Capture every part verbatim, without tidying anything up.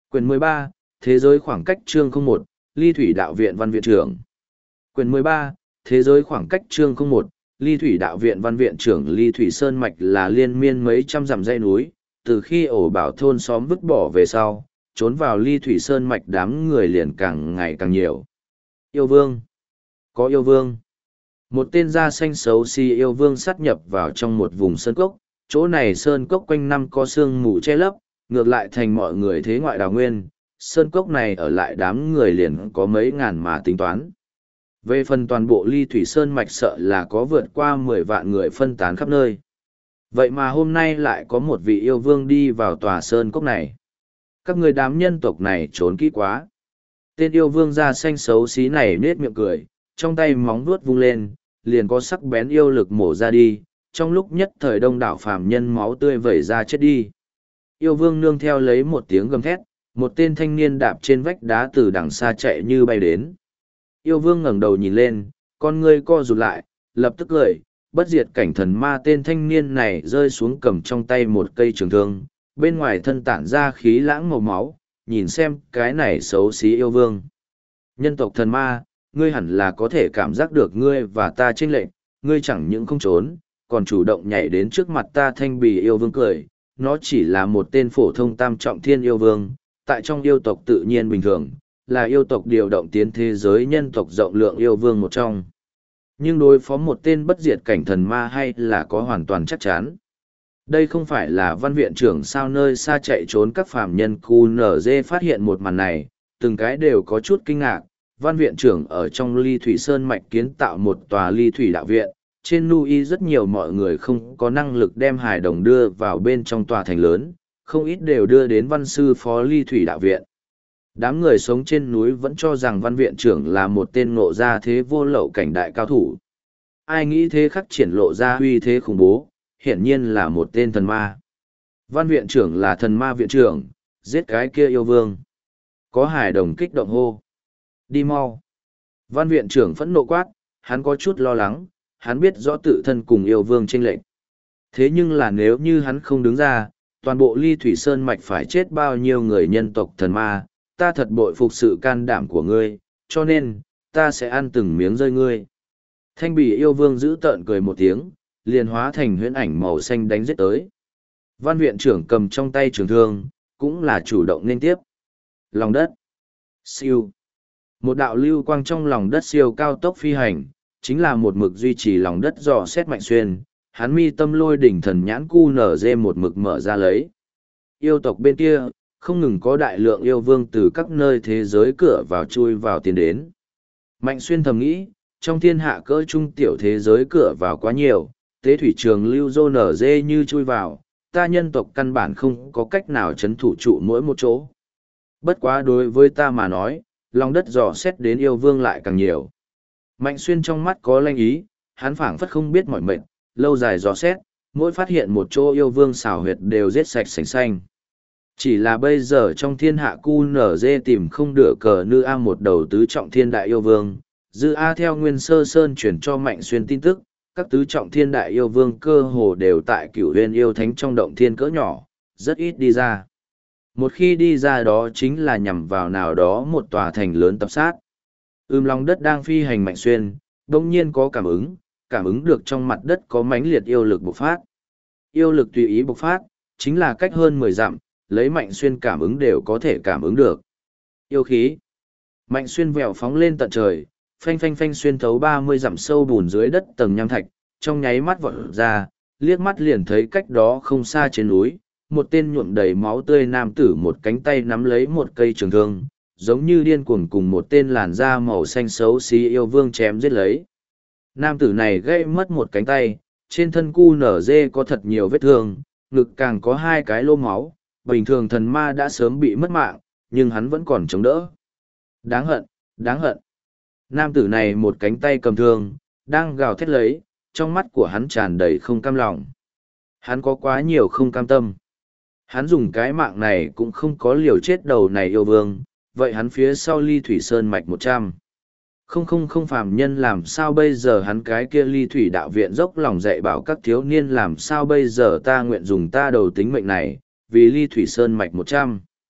Quyển mười ba, Thế giới khoảng cách chương không một, Ly Thủy Đạo viện Văn viện trưởng. Quyển mười ba, Thế giới khoảng cách chương không một, Ly Thủy Đạo viện Văn viện trưởng. Ly Thủy Sơn Mạch là liên miên mấy trăm dặm dãy núi, từ khi ổ bảo thôn xóm vứt bỏ về sau, trốn vào Ly Thủy Sơn Mạch đám người liền càng ngày càng nhiều. Yêu vương. Có yêu vương. Một tên da xanh xấu xí yêu vương sát nhập vào trong một vùng sơn cốc, chỗ này sơn cốc quanh năm có sương mù che lấp, ngược lại thành mọi người thế ngoại đào nguyên, sơn cốc này ở lại đám người liền có mấy ngàn mà tính toán. Về phần toàn bộ Ly Thủy Sơn Mạch sợ là có vượt qua mười vạn người phân tán khắp nơi. Vậy mà hôm nay lại có một vị yêu vương đi vào tòa sơn cốc này. Các người đám nhân tộc này trốn kỹ quá. Tên yêu vương da xanh xấu xí này nết miệng cười, trong tay móng vuốt vung lên, liền có sắc bén yêu lực mổ ra đi, trong lúc nhất thời đông đảo phàm nhân máu tươi vẩy ra chết đi. Yêu vương nương theo lấy một tiếng gầm thét, một tên thanh niên đạp trên vách đá từ đằng xa chạy như bay đến. Yêu vương ngẩng đầu nhìn lên, con ngươi co rụt lại, lập tức cười, bất diệt cảnh thần ma. Tên thanh niên này rơi xuống cầm trong tay một cây trường thương, bên ngoài thân tản ra khí lãng màu máu, nhìn xem cái này xấu xí yêu vương. Nhân tộc thần ma, ngươi hẳn là có thể cảm giác được ngươi và ta chênh lệch, ngươi chẳng những không trốn, còn chủ động nhảy đến trước mặt ta. Thanh bì yêu vương cười, nó chỉ là một tên phổ thông tam trọng thiên yêu vương, tại trong yêu tộc tự nhiên bình thường, là yêu tộc điều động tiến thế giới nhân tộc rộng lượng yêu vương một trong. Nhưng đối phó một tên bất diệt cảnh thần ma hay là có hoàn toàn chắc chắn. Đây không phải là văn viện trưởng sao? Nơi xa chạy trốn các phàm nhân cu nở dê phát hiện một màn này, từng cái đều có chút kinh ngạc. Văn viện trưởng ở trong Ly Thủy Sơn Mạch kiến tạo một tòa Ly Thủy Đạo viện, trên Nui rất nhiều mọi người không có năng lực đem hài đồng đưa vào bên trong tòa thành lớn, không ít đều đưa đến văn sư phó Ly Thủy Đạo viện. Đám người sống trên núi vẫn cho rằng văn viện trưởng là một tên ngộ ra thế vô lậu cảnh đại cao thủ. Ai nghĩ thế khắc triển lộ ra uy thế khủng bố, hiển nhiên là một tên thần ma. Văn viện trưởng là thần ma viện trưởng, giết cái kia yêu vương. Có hài đồng kích động hô. Đi mau. Văn viện trưởng phẫn nộ quát, hắn có chút lo lắng, hắn biết rõ tự thân cùng yêu vương chênh lệch. Thế nhưng là nếu như hắn không đứng ra, toàn bộ Ly Thủy Sơn Mạch phải chết bao nhiêu người nhân tộc thần ma. Ta thật bội phục sự can đảm của ngươi, cho nên, ta sẽ ăn từng miếng rơi ngươi. Thanh bì yêu vương giữ tợn cười một tiếng, liền hóa thành huyễn ảnh màu xanh đánh giết tới. Văn viện trưởng cầm trong tay trường thương, cũng là chủ động nên tiếp. Lòng đất. Siêu. Một đạo lưu quang trong lòng đất siêu cao tốc phi hành, chính là một mực duy trì lòng đất dò xét Mạnh Xuyên. Hắn mi tâm lôi đỉnh thần nhãn cu nở dê một mực mở ra lấy. Yêu tộc bên kia, không ngừng có đại lượng yêu vương từ các nơi thế giới cửa vào chui vào tiến đến. Mạnh Xuyên thầm nghĩ, trong thiên hạ cỡ trung tiểu thế giới cửa vào quá nhiều, tế thủy trường lưu dô nở dê như chui vào, ta nhân tộc căn bản không có cách nào chấn thủ trụ mỗi một chỗ. Bất quá đối với ta mà nói, lòng đất dò xét đến yêu vương lại càng nhiều. Mạnh Xuyên trong mắt có lanh ý, hắn phảng phất không biết mỏi mệt, lâu dài dò xét, mỗi phát hiện một chỗ yêu vương xào huyệt đều giết sạch sành xanh. Chỉ là bây giờ trong thiên hạ cu nở dê tìm không được cờ nữ A một đầu tứ trọng thiên đại yêu vương. Dư A theo Nguyên Sơ Sơn chuyển cho Mạnh Xuyên tin tức, các tứ trọng thiên đại yêu vương cơ hồ đều tại Cửu Huyền yêu thánh trong động thiên cỡ nhỏ, rất ít đi ra. Một khi đi ra đó chính là nhằm vào nào đó một tòa thành lớn tập sát. Ưm lòng đất đang phi hành Mạnh Xuyên, đông nhiên có cảm ứng, cảm ứng được trong mặt đất có mãnh liệt yêu lực bộc phát. Yêu lực tùy ý bộc phát, chính là cách hơn mười dặm, lấy Mạnh Xuyên cảm ứng đều có thể cảm ứng được. Yêu khí. Mạnh Xuyên vèo phóng lên tận trời, phanh phanh phanh xuyên thấu ba mươi dặm sâu bùn dưới đất tầng nham thạch, trong nháy mắt vọt ra, liếc mắt liền thấy cách đó không xa trên núi, một tên nhuộm đầy máu tươi nam tử một cánh tay nắm lấy một cây trường thương, giống như điên cuồng cùng một tên làn da màu xanh xấu xí yêu vương chém giết lấy. Nam tử này gãy mất một cánh tay, trên thân cu nở dê có thật nhiều vết thương, ngực càng có hai cái lô máu. Bình thường thần ma đã sớm bị mất mạng, nhưng hắn vẫn còn chống đỡ. Đáng hận, đáng hận. Nam tử này một cánh tay cầm thương, đang gào thét lấy, trong mắt của hắn tràn đầy không cam lòng. Hắn có quá nhiều không cam tâm. Hắn dùng cái mạng này cũng không có liều chết đầu này yêu vương, vậy hắn phía sau Ly Thủy Sơn Mạch một trăm. Không không không phàm nhân làm sao bây giờ? Hắn cái kia Ly Thủy Đạo viện dốc lòng dạy bảo các thiếu niên làm sao bây giờ? Ta nguyện dùng ta đầu tính mệnh này, vì Ly Thủy Sơn Mạch một trăm.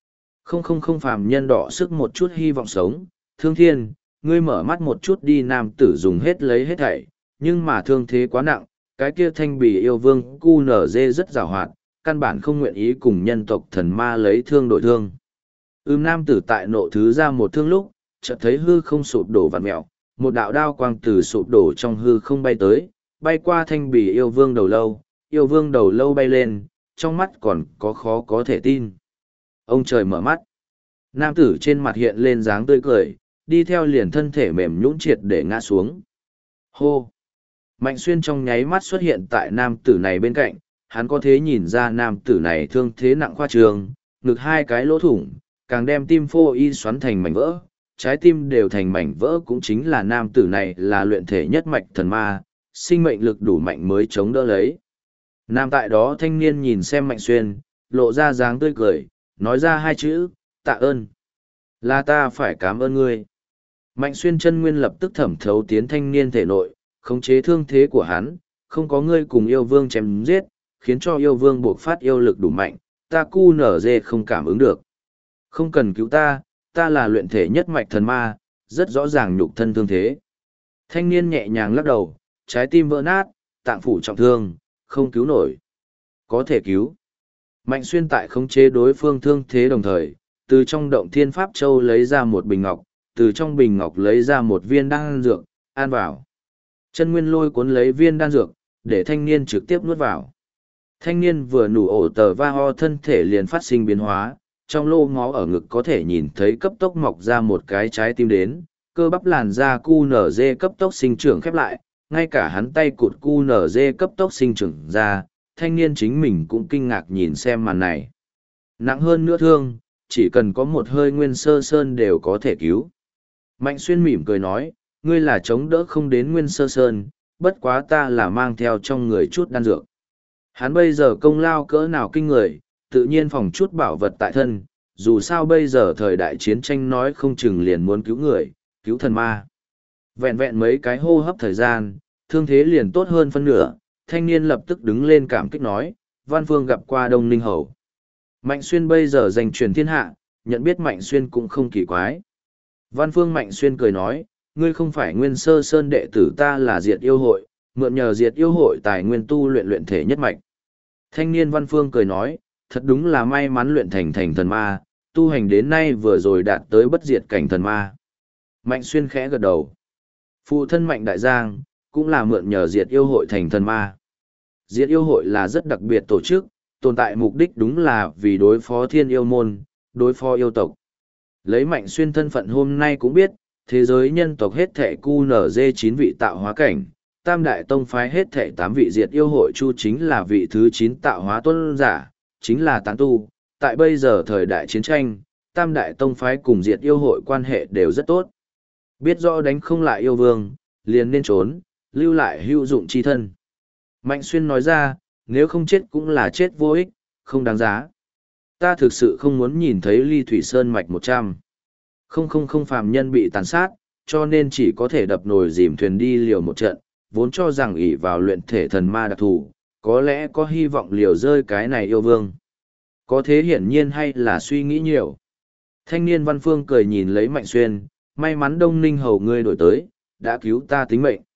Không không không phàm nhân đỏ sức một chút hy vọng sống, thương thiên, ngươi mở mắt một chút đi, nam tử dùng hết lấy hết thảy, nhưng mà thương thế quá nặng, cái kia thanh bì yêu vương cu nở dê rất giàu hoạt, căn bản không nguyện ý cùng nhân tộc thần ma lấy thương đổi thương. Ưm nam tử tại nộ thứ ra một thương lúc, chợt thấy hư không sụp đổ vặn mẹo, một đạo đao quang từ sụp đổ trong hư không bay tới, bay qua thanh bì yêu vương đầu lâu, yêu vương đầu lâu bay lên, trong mắt còn có khó có thể tin. Ông trời mở mắt. Nam tử trên mặt hiện lên dáng tươi cười, đi theo liền thân thể mềm nhũn triệt để ngã xuống. Hô! Mạnh xuyên trong nháy mắt xuất hiện tại nam tử này bên cạnh, hắn có thể nhìn ra nam tử này thương thế nặng khoa trường, ngực hai cái lỗ thủng, càng đem tim phô y xoắn thành mảnh vỡ, trái tim đều thành mảnh vỡ, cũng chính là nam tử này là luyện thể nhất mạch thần ma, sinh mệnh lực đủ mạnh mới chống đỡ lấy. Nam tại đó thanh niên nhìn xem Mạnh xuyên, lộ ra dáng tươi cười, nói ra hai chữ, tạ ơn. Là ta phải cảm ơn ngươi. Mạnh xuyên chân nguyên lập tức thẩm thấu tiến thanh niên thể nội, khống chế thương thế của hắn, không có ngươi cùng yêu vương chém giết, khiến cho yêu vương buộc phát yêu lực đủ mạnh, ta cu nở dê không cảm ứng được. Không cần cứu ta, ta là luyện thể nhất mạch thần ma, rất rõ ràng nhục thân thương thế. Thanh niên nhẹ nhàng lắc đầu, trái tim vỡ nát, tạng phủ trọng thương, không cứu nổi. Có thể cứu. Mạnh xuyên tại khống chế đối phương thương thế đồng thời, từ trong động thiên pháp châu lấy ra một bình ngọc, từ trong bình ngọc lấy ra một viên đan dược, an vào. Chân nguyên lôi cuốn lấy viên đan dược, để thanh niên trực tiếp nuốt vào. Thanh niên vừa nủ ổ tờ va ho thân thể liền phát sinh biến hóa, trong lô máu ở ngực có thể nhìn thấy cấp tốc mọc ra một cái trái tim đến, cơ bắp làn da cu nở dê cấp tốc sinh trưởng khép lại, ngay cả hắn tay cụt cu nở dê cấp tốc sinh trưởng ra, thanh niên chính mình cũng kinh ngạc nhìn xem màn này. Nặng hơn nữa thương, chỉ cần có một hơi nguyên sơ sơn đều có thể cứu. Mạnh xuyên mỉm cười nói, ngươi là chống đỡ không đến nguyên sơ sơn, bất quá ta là mang theo trong người chút đan dược. Hắn bây giờ công lao cỡ nào kinh người, tự nhiên phòng chút bảo vật tại thân, dù sao bây giờ thời đại chiến tranh nói không chừng liền muốn cứu người, cứu thần ma. Vẹn vẹn mấy cái hô hấp thời gian, thương thế liền tốt hơn phân nửa, thanh niên lập tức đứng lên cảm kích nói, Văn Phương gặp qua Đông Ninh Hầu. Mạnh Xuyên bây giờ giành truyền thiên hạ, nhận biết Mạnh Xuyên cũng không kỳ quái. Văn Phương Mạnh Xuyên cười nói, ngươi không phải nguyên sơ sơn đệ tử, ta là diệt yêu hội, mượn nhờ diệt yêu hội tài nguyên tu luyện luyện thể nhất mạch. Thanh niên Văn Phương cười nói, thật đúng là may mắn luyện thành thành thần ma, tu hành đến nay vừa rồi đạt tới bất diệt cảnh thần ma. Mạnh Xuyên khẽ gật đầu. Phụ thân Mạnh Đại Giang, cũng là mượn nhờ diệt yêu hội thành thần ma. Diệt yêu hội là rất đặc biệt tổ chức, tồn tại mục đích đúng là vì đối phó thiên yêu môn, đối phó yêu tộc. Lấy Mạnh Xuyên thân phận hôm nay cũng biết, thế giới nhân tộc hết thệ cu nở dê chín vị tạo hóa cảnh, tam đại tông phái hết thệ tám vị diệt yêu hội chu chính là vị thứ chín tạo hóa tuân giả, chính là tán tu. Tại bây giờ thời đại chiến tranh, tam đại tông phái cùng diệt yêu hội quan hệ đều rất tốt. Biết rõ đánh không lại yêu vương, liền nên trốn, lưu lại hữu dụng chi thân. Mạnh Xuyên nói ra, nếu không chết cũng là chết vô ích, không đáng giá. Ta thực sự không muốn nhìn thấy Ly Thủy Sơn mạch một trăm. Không không không phàm nhân bị tàn sát, cho nên chỉ có thể đập nồi dìm thuyền đi liều một trận, vốn cho rằng ỷ vào luyện thể thần ma đặc thù, có lẽ có hy vọng liều rơi cái này yêu vương. Có thế hiển nhiên hay là suy nghĩ nhiều. Thanh niên Văn Phương cười nhìn lấy Mạnh Xuyên, may mắn Đông Ninh Hầu ngươi đổi tới, đã cứu ta tính mệnh.